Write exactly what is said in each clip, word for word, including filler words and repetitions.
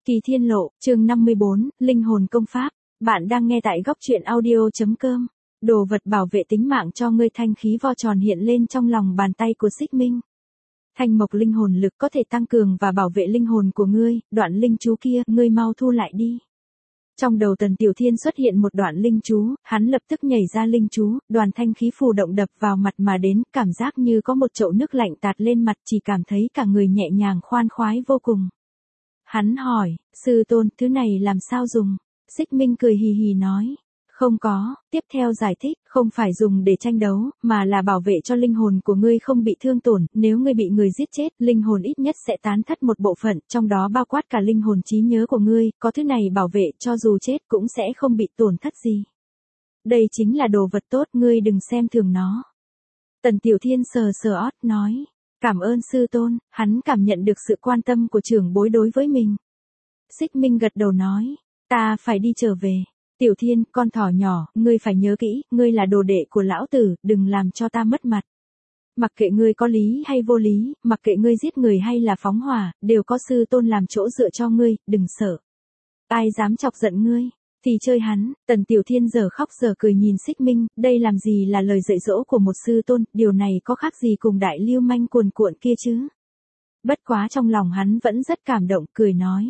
Kỳ Thiên Lộ, chương năm mươi bốn, Linh hồn công pháp. Bạn đang nghe tại góc truyện audio.com. Đồ vật bảo vệ tính mạng cho ngươi. Thanh khí vo tròn hiện lên trong lòng bàn tay của Xích Minh. Thanh mộc linh hồn lực có thể tăng cường và bảo vệ linh hồn của ngươi, đoạn linh chú kia, ngươi mau thu lại đi. Trong đầu Tần Tiểu Thiên xuất hiện một đoạn linh chú, hắn lập tức nhảy ra linh chú, đoàn thanh khí phù động đập vào mặt mà đến, cảm giác như có một chậu nước lạnh tạt lên mặt, chỉ cảm thấy cả người nhẹ nhàng khoan khoái vô cùng. Hắn hỏi, sư tôn, thứ này làm sao dùng? Xích Minh cười hì hì nói, không có, tiếp theo giải thích, không phải dùng để tranh đấu, mà là bảo vệ cho linh hồn của ngươi không bị thương tổn, nếu ngươi bị người giết chết, linh hồn ít nhất sẽ tán thất một bộ phận, trong đó bao quát cả linh hồn trí nhớ của ngươi, có thứ này bảo vệ, cho dù chết cũng sẽ không bị tổn thất gì. Đây chính là đồ vật tốt, ngươi đừng xem thường nó. Tần Tiểu Thiên sờ sờ ót, nói, cảm ơn sư tôn, hắn cảm nhận được sự quan tâm của trưởng bối đối với mình. Xích Minh gật đầu nói, ta phải đi trở về. Tiểu Thiên, con thỏ nhỏ, ngươi phải nhớ kỹ, ngươi là đồ đệ của lão tử, đừng làm cho ta mất mặt. Mặc kệ ngươi có lý hay vô lý, mặc kệ ngươi giết người hay là phóng hỏa, đều có sư tôn làm chỗ dựa cho ngươi, đừng sợ. Ai dám chọc giận ngươi, thì chơi hắn. Tần Tiểu Thiên giờ khóc giờ cười nhìn Xích Minh, đây làm gì là lời dạy dỗ của một sư tôn, điều này có khác gì cùng đại lưu manh cuồn cuộn kia chứ. Bất quá trong lòng hắn vẫn rất cảm động, cười nói.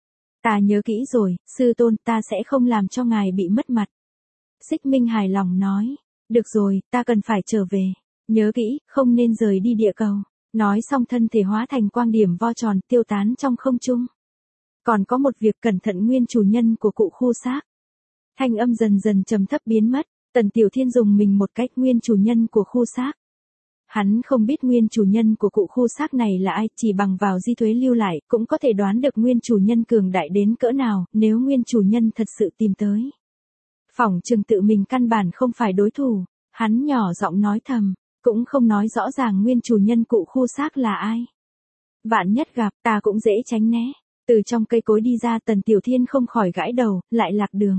Ta nhớ kỹ rồi, sư tôn, ta sẽ không làm cho ngài bị mất mặt. Xích Minh hài lòng nói, được rồi, ta cần phải trở về. Nhớ kỹ, không nên rời đi địa cầu. Nói xong thân thể hóa thành quang điểm vo tròn, tiêu tán trong không trung. Còn có một việc, cẩn thận nguyên chủ nhân của cụ khu xác. Thanh âm dần dần trầm thấp biến mất, Tần Tiểu Thiên dùng mình một cách, nguyên chủ nhân của khu xác. Hắn không biết nguyên chủ nhân của cụ khu xác này là ai, chỉ bằng vào di thuế lưu lại, cũng có thể đoán được nguyên chủ nhân cường đại đến cỡ nào, nếu nguyên chủ nhân thật sự tìm tới. Phỏng chừng tự mình căn bản không phải đối thủ, hắn nhỏ giọng nói thầm, cũng không nói rõ ràng nguyên chủ nhân cụ khu xác là ai. Vạn nhất gặp, ta cũng dễ tránh né. Từ trong cây cối đi ra, Tần Tiểu Thiên không khỏi gãi đầu, lại lạc đường.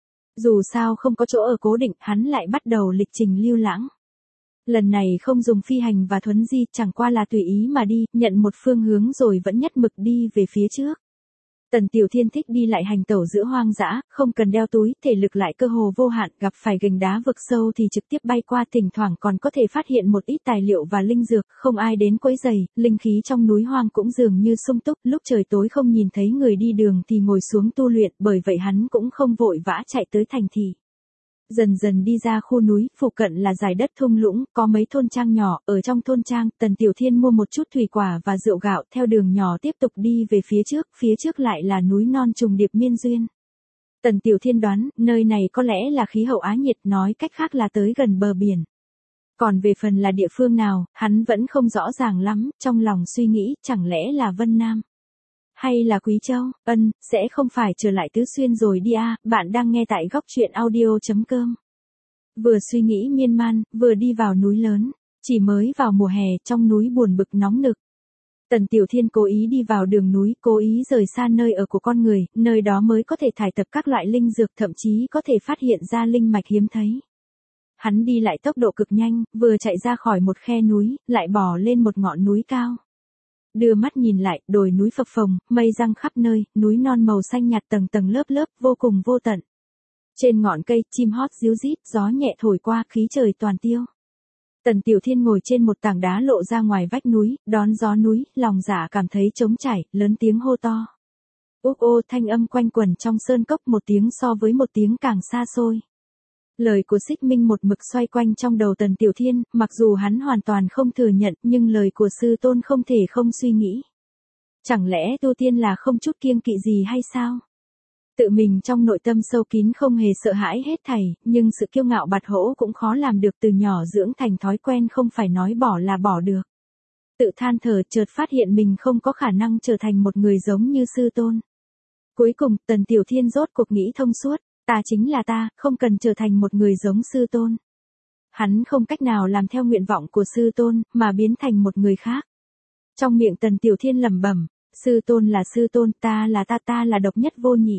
Dù sao không có chỗ ở cố định, hắn lại bắt đầu lịch trình lưu lãng. Lần này không dùng phi hành và thuấn di, chẳng qua là tùy ý mà đi, nhận một phương hướng rồi vẫn nhất mực đi về phía trước. Tần Tiểu Thiên thích đi lại hành tẩu giữa hoang dã, không cần đeo túi, thể lực lại cơ hồ vô hạn, gặp phải gành đá vực sâu thì trực tiếp bay qua, thỉnh thoảng còn có thể phát hiện một ít tài liệu và linh dược, không ai đến quấy rầy, linh khí trong núi hoang cũng dường như sung túc, lúc trời tối không nhìn thấy người đi đường thì ngồi xuống tu luyện, bởi vậy hắn cũng không vội vã chạy tới thành thị. Dần dần đi ra khu núi, phụ cận là dải đất thung lũng, có mấy thôn trang nhỏ, ở trong thôn trang, Tần Tiểu Thiên mua một chút thủy quả và rượu gạo, theo đường nhỏ tiếp tục đi về phía trước, phía trước lại là núi non trùng điệp miên duyên. Tần Tiểu Thiên đoán, nơi này có lẽ là khí hậu á nhiệt, nói cách khác là tới gần bờ biển. Còn về phần là địa phương nào, hắn vẫn không rõ ràng lắm, trong lòng suy nghĩ, chẳng lẽ là Vân Nam? Hay là Quý Châu? Ân, sẽ không phải trở lại Tứ Xuyên rồi đi à, bạn đang nghe tại góc truyện audio.com. Vừa suy nghĩ miên man, vừa đi vào núi lớn, chỉ mới vào mùa hè, trong núi buồn bực nóng nực. Tần Tiểu Thiên cố ý đi vào đường núi, cố ý rời xa nơi ở của con người, nơi đó mới có thể thải tập các loại linh dược, thậm chí có thể phát hiện ra linh mạch hiếm thấy. Hắn đi lại tốc độ cực nhanh, vừa chạy ra khỏi một khe núi, lại bò lên một ngọn núi cao. Đưa mắt nhìn lại, đồi núi phập phồng, mây răng khắp nơi, núi non màu xanh nhạt tầng tầng lớp lớp, vô cùng vô tận. Trên ngọn cây, chim hót ríu rít, gió nhẹ thổi qua, khí trời toàn tiêu. Tần Tiểu Thiên ngồi trên một tảng đá lộ ra ngoài vách núi, đón gió núi, lòng dạ cảm thấy trống trải, lớn tiếng hô to. Úc ô, thanh âm quanh quẩn trong sơn cốc, một tiếng so với một tiếng càng xa xôi. Lời của Xích Minh một mực xoay quanh trong đầu Tần Tiểu Thiên, mặc dù hắn hoàn toàn không thừa nhận, nhưng lời của sư tôn không thể không suy nghĩ. Chẳng lẽ tu tiên là không chút kiêng kỵ gì hay sao? Tự mình trong nội tâm sâu kín không hề sợ hãi hết thảy, nhưng sự kiêu ngạo bạt hỗ cũng khó làm được, từ nhỏ dưỡng thành thói quen, không phải nói bỏ là bỏ được. Tự than thở, chợt phát hiện mình không có khả năng trở thành một người giống như sư tôn. Cuối cùng, Tần Tiểu Thiên rốt cuộc nghĩ thông suốt. Ta chính là ta, không cần trở thành một người giống sư tôn. Hắn không cách nào làm theo nguyện vọng của sư tôn, mà biến thành một người khác. Trong miệng Tần Tiểu Thiên lẩm bẩm, sư tôn là sư tôn, ta là ta, ta là độc nhất vô nhị.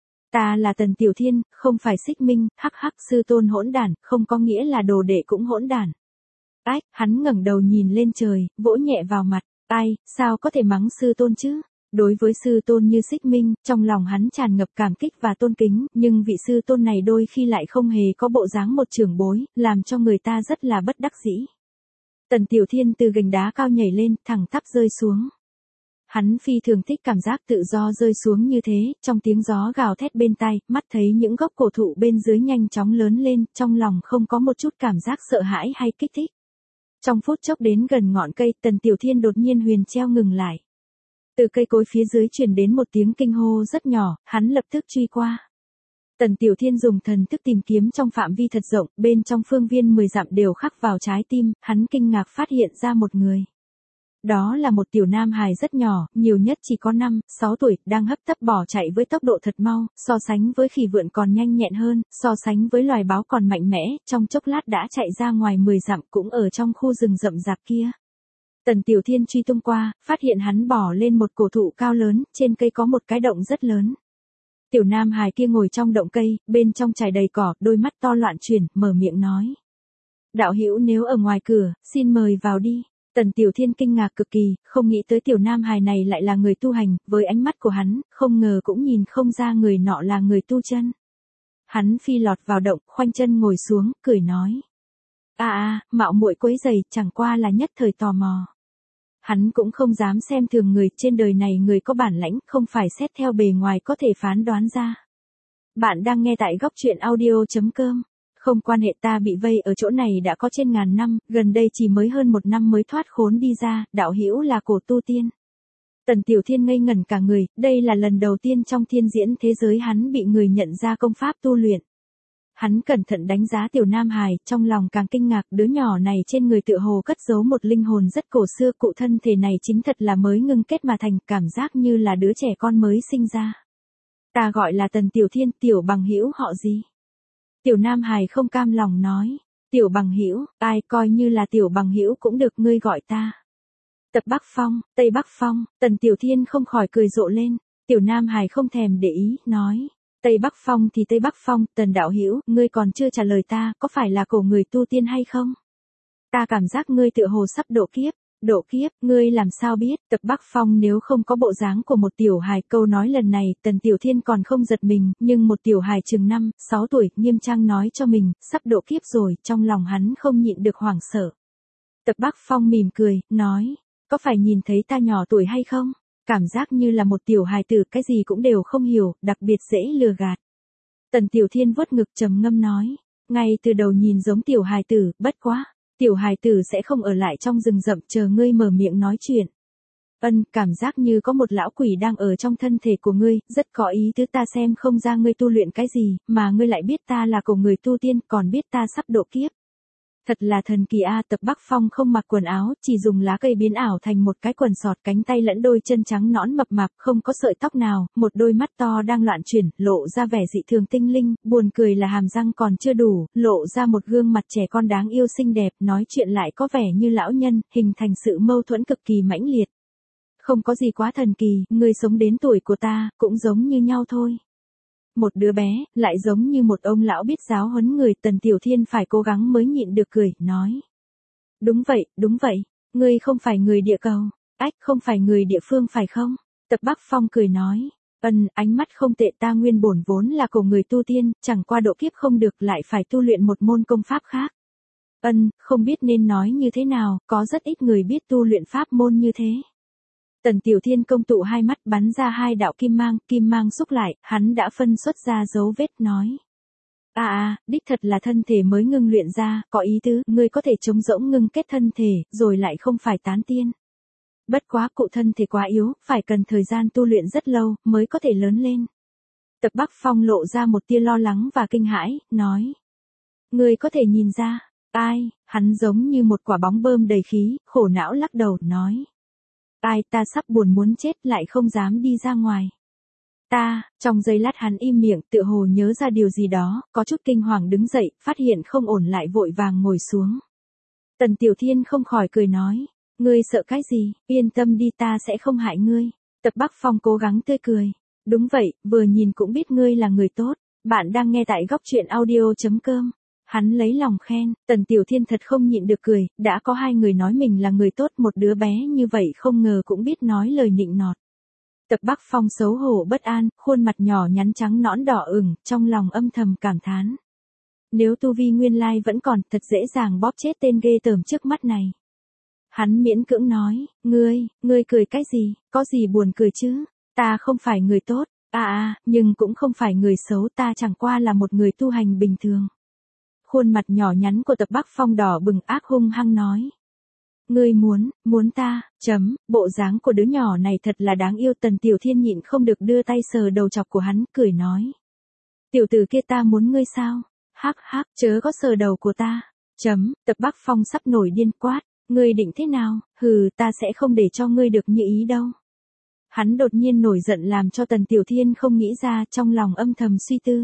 Ta là Tần Tiểu Thiên, không phải Xích Minh, hắc hắc, sư tôn hỗn đản, không có nghĩa là đồ đệ cũng hỗn đản. Ách, hắn ngẩng đầu nhìn lên trời, vỗ nhẹ vào mặt, ai, sao có thể mắng sư tôn chứ? Đối với sư tôn như Xích Minh, trong lòng hắn tràn ngập cảm kích và tôn kính, nhưng vị sư tôn này đôi khi lại không hề có bộ dáng một trưởng bối, làm cho người ta rất là bất đắc dĩ. Tần Tiểu Thiên từ gành đá cao nhảy lên, thẳng tắp rơi xuống. Hắn phi thường thích cảm giác tự do rơi xuống như thế, trong tiếng gió gào thét bên tai, mắt thấy những gốc cổ thụ bên dưới nhanh chóng lớn lên, trong lòng không có một chút cảm giác sợ hãi hay kích thích. Trong phút chốc đến gần ngọn cây, Tần Tiểu Thiên đột nhiên huyền treo ngừng lại. Từ cây cối phía dưới truyền đến một tiếng kinh hô rất nhỏ, hắn lập tức truy qua. Tần Tiểu Thiên dùng thần thức tìm kiếm trong phạm vi thật rộng, bên trong phương viên mười dặm đều khắc vào trái tim, hắn kinh ngạc phát hiện ra một người. Đó là một tiểu nam hài rất nhỏ, nhiều nhất chỉ có năm, sáu tuổi, đang hấp tấp bỏ chạy với tốc độ thật mau, so sánh với khỉ vượn còn nhanh nhẹn hơn, so sánh với loài báo còn mạnh mẽ, trong chốc lát đã chạy ra ngoài mười dặm cũng ở trong khu rừng rậm rạp kia. Tần Tiểu Thiên truy tung qua, phát hiện hắn bỏ lên một cổ thụ cao lớn, trên cây có một cái động rất lớn. Tiểu nam hài kia ngồi trong động cây, bên trong trải đầy cỏ, đôi mắt to loạn chuyển, mở miệng nói. Đạo hữu nếu ở ngoài cửa, xin mời vào đi. Tần Tiểu Thiên kinh ngạc cực kỳ, không nghĩ tới tiểu nam hài này lại là người tu hành, với ánh mắt của hắn, không ngờ cũng nhìn không ra người nọ là người tu chân. Hắn phi lọt vào động, khoanh chân ngồi xuống, cười nói. À à, mạo muội quấy rầy, chẳng qua là nhất thời tò mò. Hắn cũng không dám xem thường người, trên đời này người có bản lãnh, không phải xét theo bề ngoài có thể phán đoán ra. Bạn đang nghe tại góc truyện audio chấm com. Không quan hệ, ta bị vây ở chỗ này đã có trên ngàn năm, gần đây chỉ mới hơn một năm mới thoát khốn đi ra, đạo hữu là cổ tu tiên. Tần Tiểu Thiên ngây ngẩn cả người, đây là lần đầu tiên trong thiên diễn thế giới hắn bị người nhận ra công pháp tu luyện. Hắn cẩn thận đánh giá tiểu nam hài, trong lòng càng kinh ngạc, đứa nhỏ này trên người tựa hồ cất giấu một linh hồn rất cổ xưa, cụ thân thể này chính thật là mới ngưng kết mà thành, cảm giác như là đứa trẻ con mới sinh ra. Ta gọi là Tần Tiểu Thiên, tiểu bằng hữu họ gì? Tiểu nam hài không cam lòng nói, tiểu bằng hữu, ai coi như là tiểu bằng hữu cũng được, ngươi gọi ta. Tập Bắc Phong, Tây Bắc Phong, Tần Tiểu Thiên không khỏi cười rộ lên, tiểu nam hài không thèm để ý, nói. Tây Bắc Phong thì Tây Bắc Phong, Tần đạo hữu, ngươi còn chưa trả lời ta, có phải là cổ người tu tiên hay không? Ta cảm giác ngươi tựa hồ sắp độ kiếp, độ kiếp, ngươi làm sao biết? Tập Bắc Phong nếu không có bộ dáng của một tiểu hài, câu nói lần này, Tần Tiểu Thiên còn không giật mình, nhưng một tiểu hài chừng năm, sáu tuổi, nghiêm trang nói cho mình, sắp độ kiếp rồi, trong lòng hắn không nhịn được hoảng sợ. Tập Bắc Phong mỉm cười, nói, có phải nhìn thấy ta nhỏ tuổi hay không? Cảm giác như là một tiểu hài tử, cái gì cũng đều không hiểu, đặc biệt dễ lừa gạt. Tần Tiểu Thiên vuốt ngực trầm ngâm nói, ngay từ đầu nhìn giống tiểu hài tử, bất quá, tiểu hài tử sẽ không ở lại trong rừng rậm chờ ngươi mở miệng nói chuyện. Ân, cảm giác như có một lão quỷ đang ở trong thân thể của ngươi, rất có ý tứ, ta xem không ra ngươi tu luyện cái gì, mà ngươi lại biết ta là cổ người tu tiên, còn biết ta sắp độ kiếp. Thật là thần kỳ a. Tập Bắc Phong không mặc quần áo, chỉ dùng lá cây biến ảo thành một cái quần sọt, cánh tay lẫn đôi chân trắng nõn mập mạp, không có sợi tóc nào, một đôi mắt to đang loạn chuyển, lộ ra vẻ dị thường tinh linh, buồn cười là hàm răng còn chưa đủ, lộ ra một gương mặt trẻ con đáng yêu xinh đẹp, nói chuyện lại có vẻ như lão nhân, hình thành sự mâu thuẫn cực kỳ mãnh liệt. Không có gì quá thần kỳ, ngươi sống đến tuổi của ta, cũng giống như nhau thôi. Một đứa bé, lại giống như một ông lão biết giáo huấn người, Tần Tiểu Thiên phải cố gắng mới nhịn được cười, nói. Đúng vậy, đúng vậy, ngươi không phải người địa cầu, ách không phải người địa phương phải không? Tập Bắc Phong cười nói, ân, ánh mắt không tệ, ta nguyên bổn vốn là cổ người tu tiên, chẳng qua độ kiếp không được lại phải tu luyện một môn công pháp khác. Ân, không biết nên nói như thế nào, có rất ít người biết tu luyện pháp môn như thế. Tần Tiểu Thiên công tụ hai mắt, bắn ra hai đạo kim mang, kim mang xúc lại, hắn đã phân xuất ra dấu vết, nói. À à, đích thật là thân thể mới ngưng luyện ra, có ý tứ, ngươi có thể trống rỗng ngưng kết thân thể, rồi lại không phải tán tiên. Bất quá cụ thân thể quá yếu, phải cần thời gian tu luyện rất lâu, mới có thể lớn lên. Tập Bắc Phong lộ ra một tia lo lắng và kinh hãi, nói. Ngươi có thể nhìn ra, ai, hắn giống như một quả bóng bơm đầy khí, khổ não lắc đầu, nói. Ai, ta sắp buồn muốn chết lại không dám đi ra ngoài. Ta, trong giây lát hắn im miệng, tựa hồ nhớ ra điều gì đó, có chút kinh hoàng đứng dậy, phát hiện không ổn lại vội vàng ngồi xuống. Tần Tiểu Thiên không khỏi cười nói, ngươi sợ cái gì, yên tâm đi, ta sẽ không hại ngươi. Tập Bắc Phong cố gắng tươi cười, đúng vậy, vừa nhìn cũng biết ngươi là người tốt. Bạn đang nghe tại góc truyện audio chấm com. Hắn lấy lòng khen, Tần Tiểu Thiên thật không nhịn được cười, đã có hai người nói mình là người tốt, một đứa bé như vậy không ngờ cũng biết nói lời nịnh nọt. Tập Bắc Phong xấu hổ bất an, khuôn mặt nhỏ nhắn trắng nõn đỏ ửng, trong lòng âm thầm cảm thán. Nếu tu vi nguyên lai vẫn còn, thật dễ dàng bóp chết tên ghê tởm trước mắt này. Hắn miễn cưỡng nói, ngươi, ngươi cười cái gì, có gì buồn cười chứ, ta không phải người tốt, à à, nhưng cũng không phải người xấu, ta chẳng qua là một người tu hành bình thường. Khuôn mặt nhỏ nhắn của Tập Bắc Phong đỏ bừng ác hung hăng nói. Ngươi muốn, muốn ta, chấm, bộ dáng của đứa nhỏ này thật là đáng yêu. Tần Tiểu Thiên nhịn không được đưa tay sờ đầu chọc của hắn, cười nói. Tiểu tử kia ta muốn ngươi sao, hắc hắc, chớ có sờ đầu của ta, chấm, Tập Bắc Phong sắp nổi điên quát. Ngươi định thế nào, hừ, ta sẽ không để cho ngươi được như ý đâu. Hắn đột nhiên nổi giận làm cho Tần Tiểu Thiên không nghĩ ra, trong lòng âm thầm suy tư.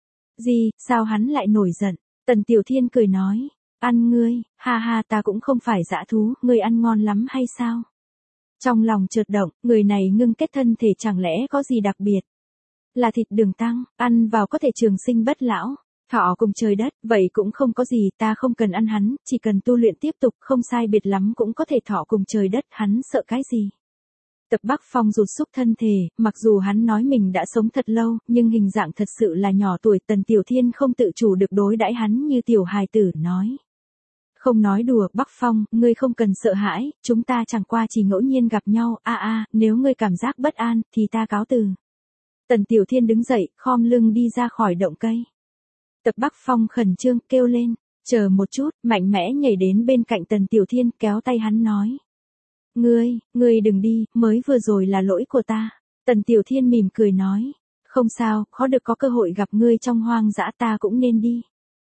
Gì, sao hắn lại nổi giận? Tần Tiểu Thiên cười nói, ăn ngươi, ha ha, ta cũng không phải dã thú, ngươi ăn ngon lắm hay sao? Trong lòng chợt động, người này ngưng kết thân thể chẳng lẽ có gì đặc biệt? Là thịt đường tăng, ăn vào có thể trường sinh bất lão, thọ cùng trời đất, vậy cũng không có gì, ta không cần ăn hắn, chỉ cần tu luyện tiếp tục, không sai biệt lắm cũng có thể thọ cùng trời đất, hắn sợ cái gì? Tập Bắc Phong rụt xúc thân thể, mặc dù hắn nói mình đã sống thật lâu, nhưng hình dạng thật sự là nhỏ tuổi. Tần Tiểu Thiên không tự chủ được đối đãi hắn như tiểu hài tử, nói. Không nói đùa, Bắc Phong, ngươi không cần sợ hãi, chúng ta chẳng qua chỉ ngẫu nhiên gặp nhau, a a, nếu ngươi cảm giác bất an, thì ta cáo từ. Tần Tiểu Thiên đứng dậy, khom lưng đi ra khỏi động cây. Tập Bắc Phong khẩn trương, kêu lên, chờ một chút, mạnh mẽ nhảy đến bên cạnh Tần Tiểu Thiên, kéo tay hắn nói. Ngươi, ngươi đừng đi, mới vừa rồi là lỗi của ta. Tần Tiểu Thiên mỉm cười nói, không sao, khó được có cơ hội gặp ngươi trong hoang dã, ta cũng nên đi.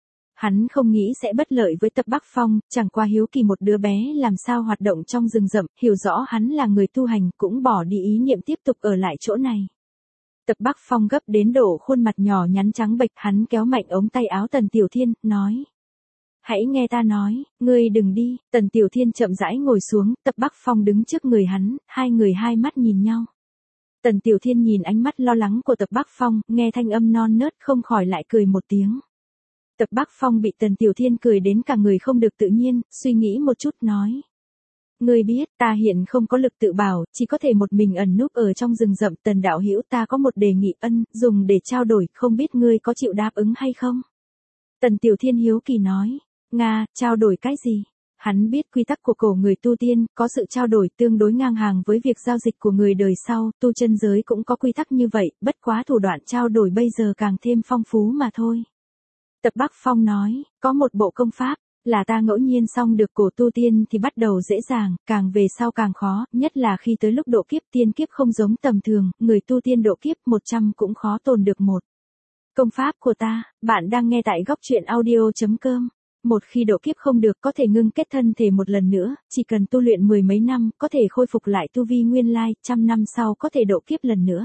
Hắn không nghĩ sẽ bất lợi với Tập Bắc Phong, chẳng qua hiếu kỳ một đứa bé làm sao hoạt động trong rừng rậm, hiểu rõ hắn là người tu hành, cũng bỏ đi ý niệm tiếp tục ở lại chỗ này. Tập Bắc Phong gấp đến độ khuôn mặt nhỏ nhắn trắng bệch, hắn kéo mạnh ống tay áo Tần Tiểu Thiên, nói. Hãy nghe ta nói, ngươi đừng đi. Tần Tiểu Thiên chậm rãi ngồi xuống, Tập Bắc Phong đứng trước người hắn, hai người hai mắt nhìn nhau. Tần Tiểu Thiên nhìn ánh mắt lo lắng của Tập Bắc Phong, nghe thanh âm non nớt không khỏi lại cười một tiếng. Tập Bắc Phong bị Tần Tiểu Thiên cười đến cả người không được tự nhiên, suy nghĩ một chút nói. Ngươi biết, ta hiện không có lực tự bảo, chỉ có thể một mình ẩn núp ở trong rừng rậm. Tần đạo hữu, ta có một đề nghị ân, dùng để trao đổi, không biết ngươi có chịu đáp ứng hay không? Tần Tiểu Thiên hiếu kỳ nói. Nga, trao đổi cái gì? Hắn biết quy tắc của cổ người tu tiên, có sự trao đổi tương đối ngang hàng với việc giao dịch của người đời sau, tu chân giới cũng có quy tắc như vậy, bất quá thủ đoạn trao đổi bây giờ càng thêm phong phú mà thôi. Tập Bắc Phong nói, có một bộ công pháp, là ta ngẫu nhiên xong được cổ tu tiên thì bắt đầu dễ dàng, càng về sau càng khó, nhất là khi tới lúc độ kiếp. Tiên kiếp không giống tầm thường, người tu tiên độ kiếp một trăm cũng khó tồn được một. Công pháp của ta, bạn đang nghe tại góc truyện audio chấm com. Một khi độ kiếp không được có thể ngưng kết thân thể một lần nữa, chỉ cần tu luyện mười mấy năm, có thể khôi phục lại tu vi nguyên lai, trăm năm sau có thể độ kiếp lần nữa.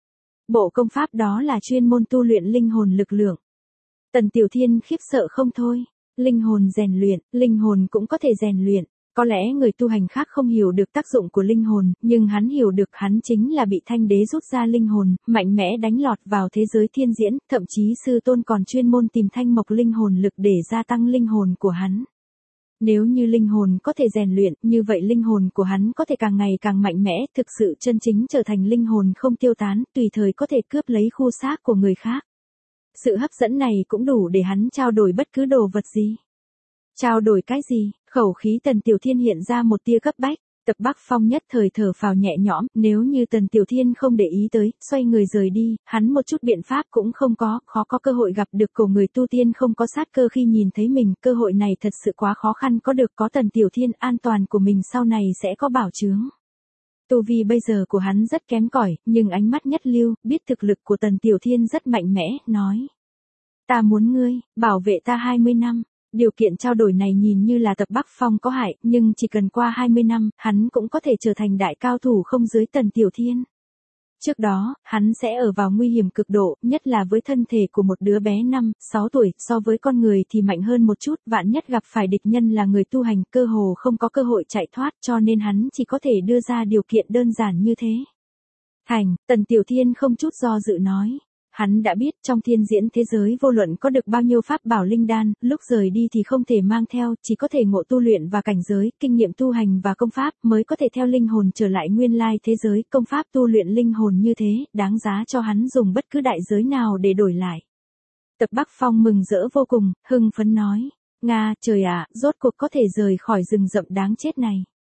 Bộ công pháp đó là chuyên môn tu luyện linh hồn lực lượng. Tần Tiểu Thiên khiếp sợ không thôi. Linh hồn rèn luyện, linh hồn cũng có thể rèn luyện. Có lẽ người tu hành khác không hiểu được tác dụng của linh hồn, nhưng hắn hiểu được. Hắn chính là bị Thanh Đế rút ra linh hồn, mạnh mẽ đánh lọt vào thế giới thiên diễn, thậm chí sư tôn còn chuyên môn tìm thanh mộc linh hồn lực để gia tăng linh hồn của hắn. Nếu như linh hồn có thể rèn luyện, như vậy linh hồn của hắn có thể càng ngày càng mạnh mẽ, thực sự chân chính trở thành linh hồn không tiêu tán, tùy thời có thể cướp lấy khu xác của người khác. Sự hấp dẫn này cũng đủ để hắn trao đổi bất cứ đồ vật gì. Trao đổi cái gì? Khẩu khí Tần Tiểu Thiên hiện ra một tia cấp bách. Tập Bắc Phong nhất thời thở phào nhẹ nhõm, nếu như Tần Tiểu Thiên không để ý tới, xoay người rời đi, hắn một chút biện pháp cũng không có, khó có cơ hội gặp được cổ người tu tiên không có sát cơ khi nhìn thấy mình, cơ hội này thật sự quá khó khăn có được. Có Tần Tiểu Thiên, an toàn của mình sau này sẽ có bảo chướng. Tu vi bây giờ của hắn rất kém cỏi, nhưng ánh mắt nhất lưu, biết thực lực của Tần Tiểu Thiên rất mạnh mẽ, nói. Ta muốn ngươi, bảo vệ ta hai mươi năm. Điều kiện trao đổi này nhìn như là Tập Bắc Phong có hại, nhưng chỉ cần qua hai mươi năm, hắn cũng có thể trở thành đại cao thủ không dưới Tần Tiểu Thiên. Trước đó, hắn sẽ ở vào nguy hiểm cực độ, nhất là với thân thể của một đứa bé năm, sáu tuổi, so với con người thì mạnh hơn một chút, vạn nhất gặp phải địch nhân là người tu hành, cơ hồ không có cơ hội chạy thoát, cho nên hắn chỉ có thể đưa ra điều kiện đơn giản như thế. Thành, Tần Tiểu Thiên không chút do dự nói. Hắn đã biết trong thiên diễn thế giới vô luận có được bao nhiêu pháp bảo linh đan, lúc rời đi thì không thể mang theo, chỉ có thể ngộ tu luyện và cảnh giới, kinh nghiệm tu hành và công pháp mới có thể theo linh hồn trở lại nguyên lai thế giới, công pháp tu luyện linh hồn như thế, đáng giá cho hắn dùng bất cứ đại giới nào để đổi lại. Tập Bắc Phong mừng rỡ vô cùng, hưng phấn nói, Nga, trời ạ, rốt cuộc có thể rời khỏi rừng rậm đáng chết này.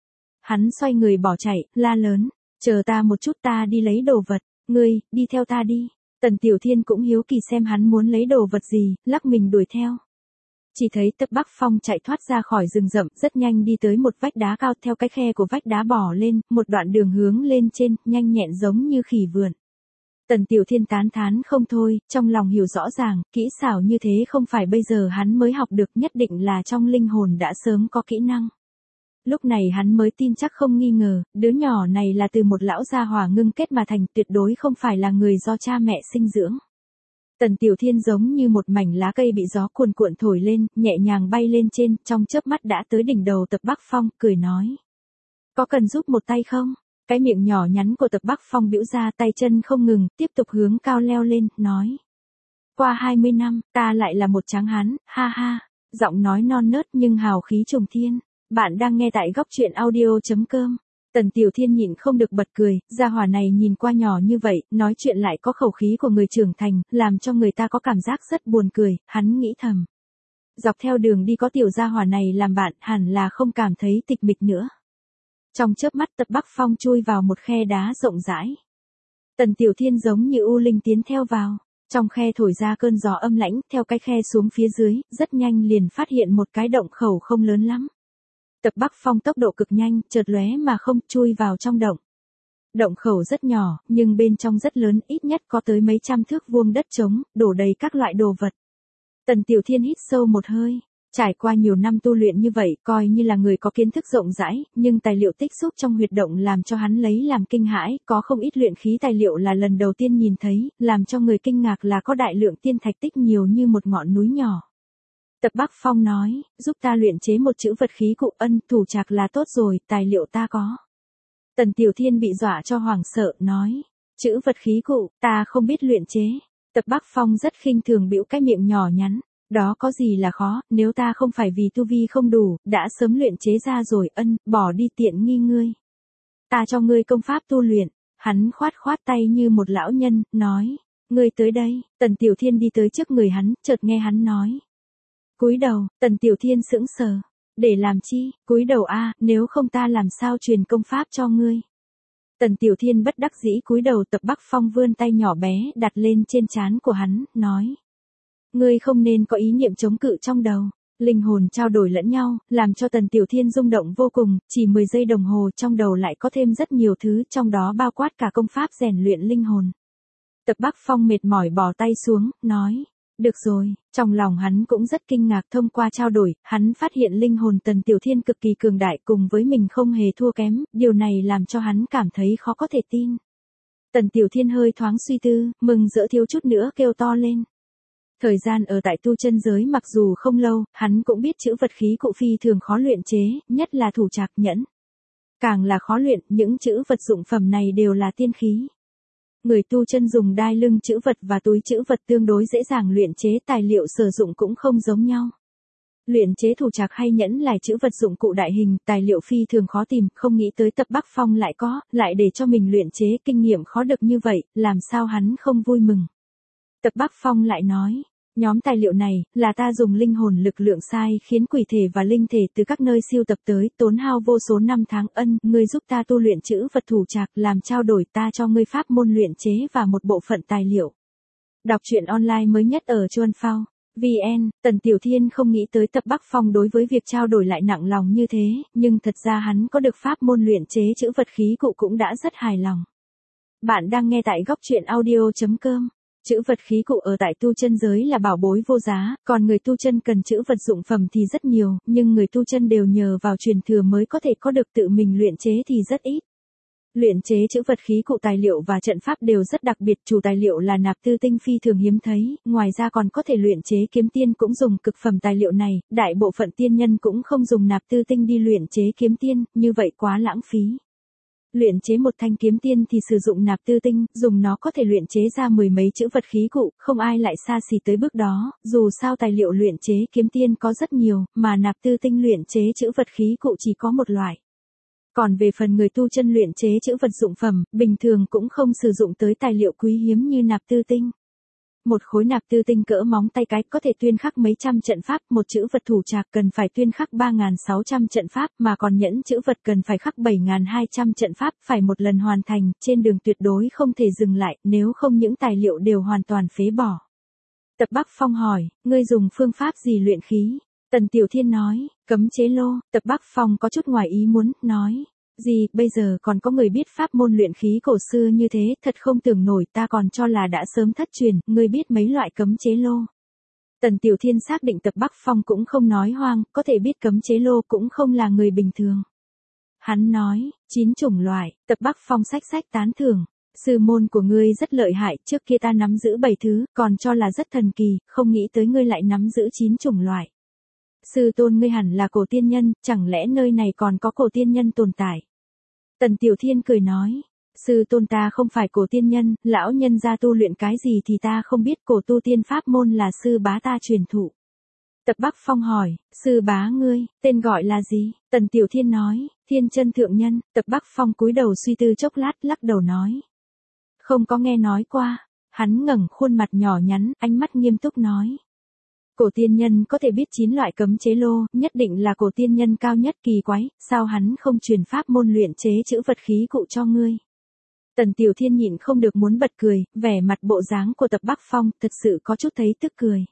Hắn xoay người bỏ chạy, la lớn, chờ ta một chút ta đi lấy đồ vật, ngươi, đi theo ta đi. Tần Tiểu Thiên cũng hiếu kỳ xem hắn muốn lấy đồ vật gì, lắc mình đuổi theo. Chỉ thấy Tập Bắc Phong chạy thoát ra khỏi rừng rậm, rất nhanh đi tới một vách đá cao, theo cái khe của vách đá bò lên, một đoạn đường hướng lên trên, nhanh nhẹn giống như khỉ vượn. Tần Tiểu Thiên tán thán không thôi, trong lòng hiểu rõ ràng, kỹ xảo như thế không phải bây giờ hắn mới học được, nhất định là trong linh hồn đã sớm có kỹ năng. Lúc này hắn mới tin chắc không nghi ngờ, đứa nhỏ này là từ một lão gia hỏa ngưng kết mà thành, tuyệt đối không phải là người do cha mẹ sinh dưỡng. Tần Tiểu Thiên giống như một mảnh lá cây bị gió cuồn cuộn thổi lên, nhẹ nhàng bay lên trên, trong chớp mắt đã tới đỉnh đầu Tập Bắc Phong, cười nói. Có cần giúp một tay không? Cái miệng nhỏ nhắn của Tập Bắc Phong bĩu ra, tay chân không ngừng, tiếp tục hướng cao leo lên, nói. Qua hai mươi năm, ta lại là một tráng hán, ha ha, giọng nói non nớt nhưng hào khí trùng thiên. Bạn đang nghe tại góc truyện audio chấm com. Tần Tiểu Thiên nhịn không được bật cười, gia hỏa này nhìn qua nhỏ như vậy, nói chuyện lại có khẩu khí của người trưởng thành, làm cho người ta có cảm giác rất buồn cười, hắn nghĩ thầm. Dọc theo đường đi có tiểu gia hỏa này làm bạn, hẳn là không cảm thấy tịch mịch nữa. Trong chớp mắt Tập Bắc Phong chui vào một khe đá rộng rãi. Tần Tiểu Thiên giống như u linh tiến theo vào, trong khe thổi ra cơn gió âm lãnh, theo cái khe xuống phía dưới, rất nhanh liền phát hiện một cái động khẩu không lớn lắm. Tập Bắc Phong tốc độ cực nhanh, chợt lóe mà không, chui vào trong động. Động khẩu rất nhỏ, nhưng bên trong rất lớn, ít nhất có tới mấy trăm thước vuông đất trống, đổ đầy các loại đồ vật. Tần Tiểu Thiên hít sâu một hơi, trải qua nhiều năm tu luyện như vậy, coi như là người có kiến thức rộng rãi, nhưng tài liệu tích xúc trong huyệt động làm cho hắn lấy làm kinh hãi, có không ít luyện khí tài liệu là lần đầu tiên nhìn thấy, làm cho người kinh ngạc là có đại lượng tiên thạch tích nhiều như một ngọn núi nhỏ. Tập Bắc Phong nói, giúp ta luyện chế một chữ vật khí cụ, ân, thủ trạc là tốt rồi, tài liệu ta có. Tần Tiểu Thiên bị dọa cho hoảng sợ, nói, chữ vật khí cụ, ta không biết luyện chế. Tập Bắc Phong rất khinh thường bĩu cái miệng nhỏ nhắn, đó có gì là khó, nếu ta không phải vì tu vi không đủ, đã sớm luyện chế ra rồi, ân, bỏ đi tiện nghi ngươi. Ta cho ngươi công pháp tu luyện, hắn khoát khoát tay như một lão nhân, nói, ngươi tới đây. Tần Tiểu Thiên đi tới trước người hắn, chợt nghe hắn nói. Cúi đầu, Tần Tiểu Thiên sững sờ. Để làm chi, cúi đầu a, nếu không ta làm sao truyền công pháp cho ngươi. Tần Tiểu Thiên bất đắc dĩ cúi đầu. Tập Bắc Phong vươn tay nhỏ bé đặt lên trên trán của hắn, nói. Ngươi không nên có ý niệm chống cự trong đầu. Linh hồn trao đổi lẫn nhau, làm cho Tần Tiểu Thiên rung động vô cùng, chỉ mười giây đồng hồ trong đầu lại có thêm rất nhiều thứ, trong đó bao quát cả công pháp rèn luyện linh hồn. Tập Bắc Phong mệt mỏi bỏ tay xuống, nói. Được rồi, trong lòng hắn cũng rất kinh ngạc, thông qua trao đổi, hắn phát hiện linh hồn Tần Tiểu Thiên cực kỳ cường đại, cùng với mình không hề thua kém, điều này làm cho hắn cảm thấy khó có thể tin. Tần Tiểu Thiên hơi thoáng suy tư, mừng rỡ thiếu chút nữa kêu to lên. Thời gian ở tại tu chân giới mặc dù không lâu, hắn cũng biết chữ vật khí cụ phi thường khó luyện chế, nhất là thủ trạc nhẫn. Càng là khó luyện, những chữ vật dụng phẩm này đều là tiên khí. Người tu chân dùng đai lưng chữ vật và túi chữ vật tương đối dễ dàng luyện chế, tài liệu sử dụng cũng không giống nhau. Luyện chế thủ trạc hay nhẫn là chữ vật dụng cụ đại hình, tài liệu phi thường khó tìm, không nghĩ tới Tập Bắc Phong lại có, lại để cho mình luyện chế, kinh nghiệm khó được như vậy, làm sao hắn không vui mừng. Tập Bắc Phong lại nói, nhóm tài liệu này, là ta dùng linh hồn lực lượng sai khiến quỷ thể và linh thể từ các nơi siêu tập tới, tốn hao vô số năm tháng, ân, ngươi giúp ta tu luyện chữ vật thủ trạc, làm trao đổi, ta cho ngươi pháp môn luyện chế và một bộ phận tài liệu. Đọc truyện online mới nhất ở Chuan Phao. vê en, Tần Tiểu Thiên không nghĩ tới Tập Bắc Phong đối với việc trao đổi lại nặng lòng như thế, nhưng thật ra hắn có được pháp môn luyện chế chữ vật khí cụ cũng đã rất hài lòng. Bạn đang nghe tại góc truyện audio chấm com. Chữ vật khí cụ ở tại tu chân giới là bảo bối vô giá, còn người tu chân cần chữ vật dụng phẩm thì rất nhiều, nhưng người tu chân đều nhờ vào truyền thừa mới có thể có được, tự mình luyện chế thì rất ít. Luyện chế chữ vật khí cụ tài liệu và trận pháp đều rất đặc biệt, chủ tài liệu là nạp tư tinh phi thường hiếm thấy, ngoài ra còn có thể luyện chế kiếm tiên cũng dùng cực phẩm tài liệu này, đại bộ phận tiên nhân cũng không dùng nạp tư tinh đi luyện chế kiếm tiên, như vậy quá lãng phí. Luyện chế một thanh kiếm tiên thì sử dụng nạp tư tinh, dùng nó có thể luyện chế ra mười mấy chữ vật khí cụ, không ai lại xa xỉ tới bước đó, dù sao tài liệu luyện chế kiếm tiên có rất nhiều, mà nạp tư tinh luyện chế chữ vật khí cụ chỉ có một loại. Còn về phần người tu chân luyện chế chữ vật dụng phẩm, bình thường cũng không sử dụng tới tài liệu quý hiếm như nạp tư tinh. Một khối nạp tư tinh cỡ móng tay cái có thể tuyên khắc mấy trăm trận pháp, một chữ vật thủ trạc cần phải tuyên khắc ba nghìn sáu trăm trận pháp, mà còn nhẫn chữ vật cần phải khắc bảy nghìn hai trăm trận pháp, phải một lần hoàn thành, trên đường tuyệt đối không thể dừng lại, nếu không những tài liệu đều hoàn toàn phế bỏ. Tập Bắc Phong hỏi, ngươi dùng phương pháp gì luyện khí? Tần Tiểu Thiên nói, cấm chế lô. Tập Bắc Phong có chút ngoài ý muốn, nói, gì, bây giờ còn có người biết pháp môn luyện khí cổ xưa như thế, thật không tưởng nổi, ta còn cho là đã sớm thất truyền, ngươi biết mấy loại cấm chế lô. Tần Tiểu Thiên xác định Tập Bắc Phong cũng không nói hoang, có thể biết cấm chế lô cũng không là người bình thường. Hắn nói, chín chủng loại. Tập Bắc Phong xách xách tán thưởng. Sư môn của ngươi rất lợi hại, trước kia ta nắm giữ bảy thứ, còn cho là rất thần kỳ, không nghĩ tới ngươi lại nắm giữ chín chủng loại. Sư tôn ngươi hẳn là cổ tiên nhân, chẳng lẽ nơi này còn có cổ tiên nhân tồn tại? Tần Tiểu Thiên cười nói, sư tôn ta không phải cổ tiên nhân, lão nhân gia tu luyện cái gì thì ta không biết, cổ tu tiên pháp môn là sư bá ta truyền thụ. Tập Bắc Phong hỏi, sư bá ngươi, tên gọi là gì? Tần Tiểu Thiên nói, Thiên Chân Thượng Nhân. Tập Bắc Phong cúi đầu suy tư chốc lát, lắc đầu nói, không có nghe nói qua. Hắn ngẩng khuôn mặt nhỏ nhắn, ánh mắt nghiêm túc nói, cổ tiên nhân có thể biết chín loại cấm chế lô, nhất định là cổ tiên nhân cao nhất, kỳ quái, sao hắn không truyền pháp môn luyện chế chữ vật khí cụ cho ngươi? Tần Tiểu Thiên nhịn không được muốn bật cười, vẻ mặt bộ dáng của Tập Bắc Phong, thật sự có chút thấy tức cười.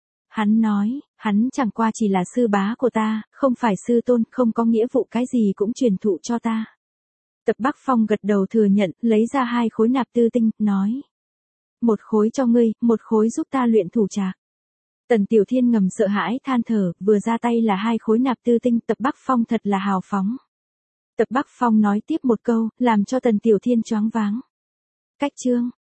Hắn nói, hắn chẳng qua chỉ là sư bá của ta, không phải sư tôn, không có nghĩa vụ cái gì cũng truyền thụ cho ta. Tập Bắc Phong gật đầu thừa nhận, lấy ra hai khối nạp tư tinh, nói, một khối cho ngươi, một khối giúp ta luyện thủ trạc. Tần Tiểu Thiên ngầm sợ hãi than thở, vừa ra tay là hai khối nạp tư tinh, Tập Bắc Phong thật là hào phóng. Tập Bắc Phong nói tiếp một câu, làm cho Tần Tiểu Thiên choáng váng. Cách chương